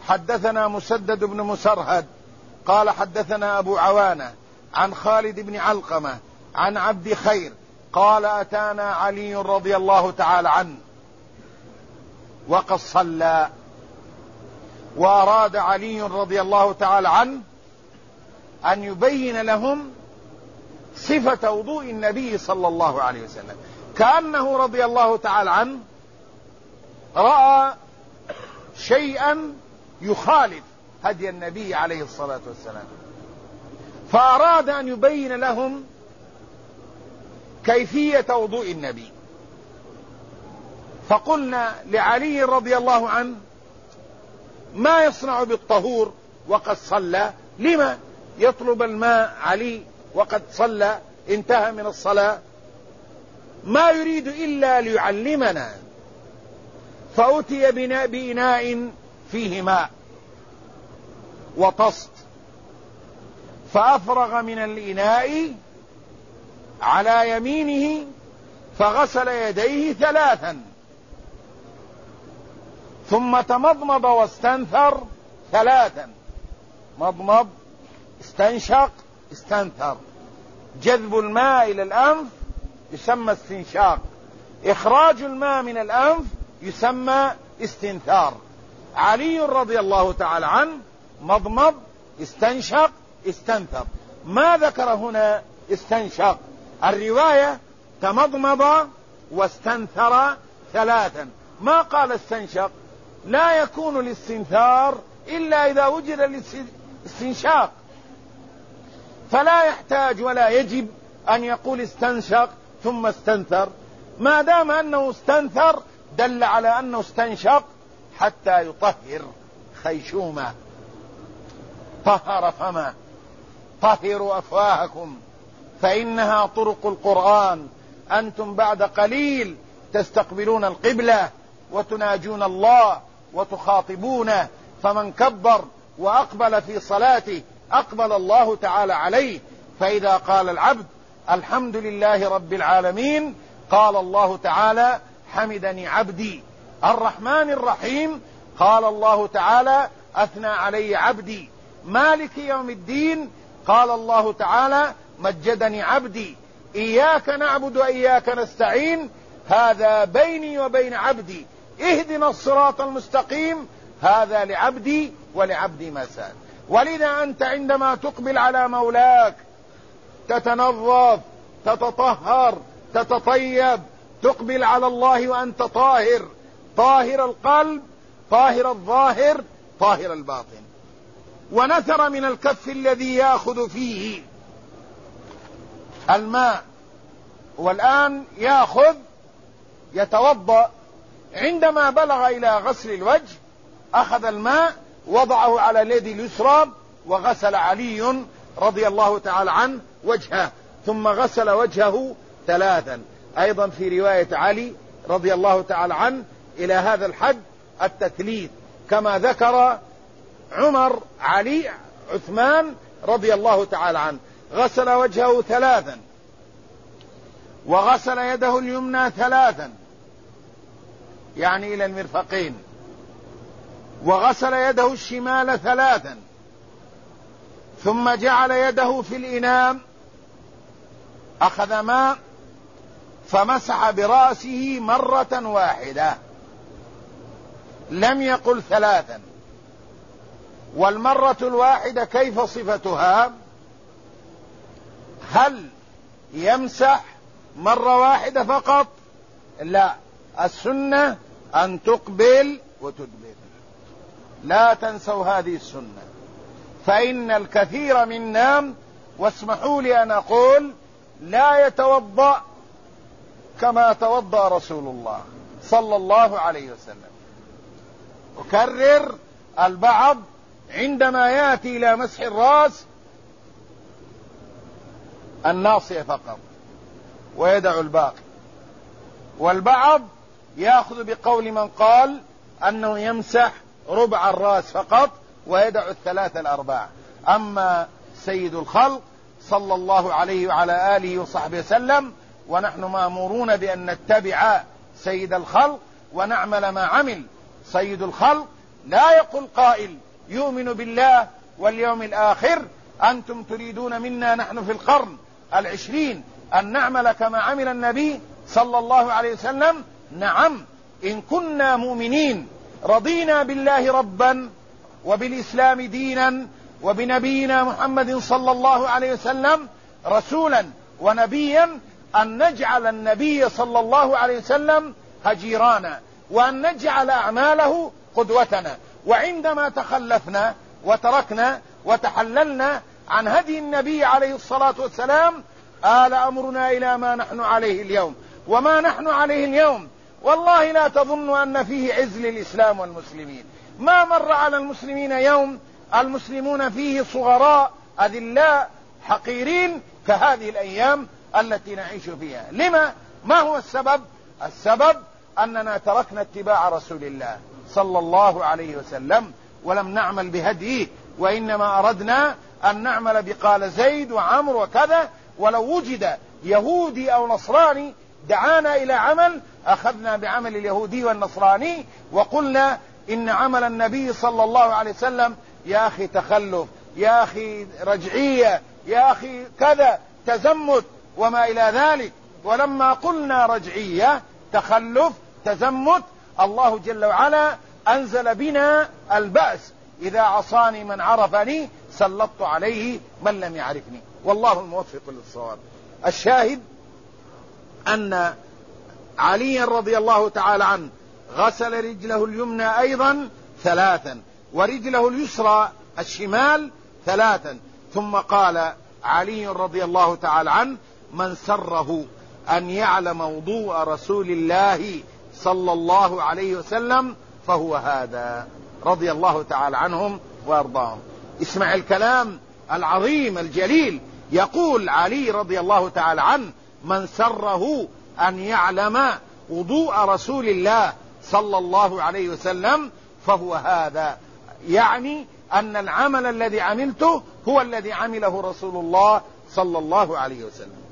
حدثنا مسدد بن مسرهد قال حدثنا أبو عوانة عن خالد بن علقمة عن عبد خير قال أتانا علي رضي الله تعالى عنه وقد صلى، وأراد علي رضي الله تعالى عنه أن يبين لهم صفة وضوء النبي صلى الله عليه وسلم، كأنه رضي الله تعالى عنه رأى شيئا يخالف هدي النبي عليه الصلاة والسلام، فأراد أن يبين لهم كيفية وضوء النبي. فقلنا لعلي رضي الله عنه ما يصنع بالطهور وقد صلى؟ لما يطلب الماء علي وقد صلى انتهى من الصلاة؟ ما يريد إلا ليعلمنا. فأتي بإناء فيه ماء وطست، فأفرغ من الإناء على يمينه فغسل يديه 3، ثم تمضمض واستنثر 3، مضمض استنشق استنثر. جذب الماء إلى الأنف يسمى استنشاق، إخراج الماء من الأنف يسمى استنثار. علي رضي الله تعالى عنه مضمض استنشق استنثر، ما ذكر هنا استنشق. الرواية تمضمض واستنثر 3، ما قال استنشق. لا يكون الاستنثار إلا إذا وجد الاستنشاق، فلا يحتاج ولا يجب أن يقول استنشق ثم استنثر، ما دام أنه استنثر دل على أنه استنشق حتى يطهر خيشومه. طهر فمه، طهروا أفواهكم فإنها طرق القرآن، أنتم بعد قليل تستقبلون القبلة وتناجون الله وتخاطبونه، فمن كبر وأقبل في صلاته أقبل الله تعالى عليه. فإذا قال العبد الحمد لله رب العالمين قال الله تعالى حمدني عبدي. الرحمن الرحيم قال الله تعالى أثنى علي عبدي. مالك يوم الدين قال الله تعالى مجدني عبدي. إياك نعبد وإياك نستعين هذا بيني وبين عبدي. اهدنا الصراط المستقيم هذا لعبدي ولعبدي ما سأل. ولذا أنت عندما تقبل على مولاك تتنظف تتطهر تتطيب، تقبل على الله وأنت طاهر، طاهر القلب طاهر الظاهر طاهر الباطن. ونثر من الكف الذي يأخذ فيه الماء، والآن يتوضأ. عندما بلغ إلى غسل الوجه أخذ الماء وضعه على اليد اليسرى وغسل علي رضي الله تعالى عنه وجهه، ثم غسل وجهه 3. أيضا في رواية علي رضي الله تعالى عنه إلى هذا الحد التثليث، كما ذكر عمر علي عثمان رضي الله تعالى عنه. غسل وجهه 3، وغسل يده اليمنى 3 يعني إلى المرفقين، وغسل يده الشمال 3، ثم جعل يده في الإناء أخذ ماء فمسح برأسه مرة واحدة، لم يقل 3. والمرة الواحدة كيف صفتها؟ هل يمسح مرة واحدة فقط؟ لا، السنة أن تقبل وتدبر، لا تنسوا هذه السنة. فإن الكثير منا، واسمحوا لي أن أقول، لا يتوضأ كما توضأ رسول الله صلى الله عليه وسلم. أكرر، البعض عندما يأتي إلى مسح الرأس الناصية فقط ويدع الباقي، والبعض يأخذ بقول من قال أنه يمسح ربع الرأس فقط ويدع 3 الأرباع. أما سيد الخلق صلى الله عليه وعلى آله وصحبه وسلم، ونحن مأمورون بأن نتبع سيد الخلق ونعمل ما عمل سيد الخلق، لا يقول قائل يؤمن بالله واليوم الآخر أنتم تريدون منا نحن في القرن 20 أن نعمل كما عمل النبي صلى الله عليه وسلم. نعم، إن كنا مؤمنين رضينا بالله ربا وبالإسلام دينا وبنبينا محمد صلى الله عليه وسلم رسولا ونبيا أن نجعل النبي صلى الله عليه وسلم هجيرانا، وأن نجعل أعماله قدوتنا. وعندما تخلفنا وتركنا وتحللنا عن هدي النبي عليه الصلاة والسلام آل أمرنا إلى ما نحن عليه اليوم. وما نحن عليه اليوم والله لا تظن أن فيه عز للإسلام والمسلمين. ما مر على المسلمين يوم المسلمون فيه صغراء أذلاء حقيرين كهذه الأيام التي نعيش فيها. لما؟ ما هو السبب؟ السبب أننا تركنا اتباع رسول الله صلى الله عليه وسلم ولم نعمل بهديه، وإنما أردنا أن نعمل بقال زيد وعمر وكذا. ولو وجد يهودي أو نصراني دعانا إلى عمل أخذنا بعمل اليهودي والنصراني وقلنا إن عمل النبي صلى الله عليه وسلم يا أخي تخلف، يا أخي رجعية، يا أخي كذا تزمت وما إلى ذلك. ولما قلنا رجعية تخلف تزمت الله جل وعلا أنزل بنا البأس: إذا عصاني من عرفني سلطت عليه من لم يعرفني، والله الموفق للصواب. الشاهد أن علي رضي الله تعالى عنه غسل رجله اليمنى أيضا 3 ورجله اليسرى الشمال 3، ثم قال علي رضي الله تعالى عنه: من سره أن يعلم وضوء رسول الله صلى الله عليه وسلم فهو هذا، رضي الله تعالى عنهم وأرضاهم. اسمع الكلام العظيم الجليل، يقول علي رضي الله تعالى عنه: من سره أن يعلم وضوء رسول الله صلى الله عليه وسلم فهو هذا، يعني أن العمل الذي عملته هو الذي عمله رسول الله صلى الله عليه وسلم.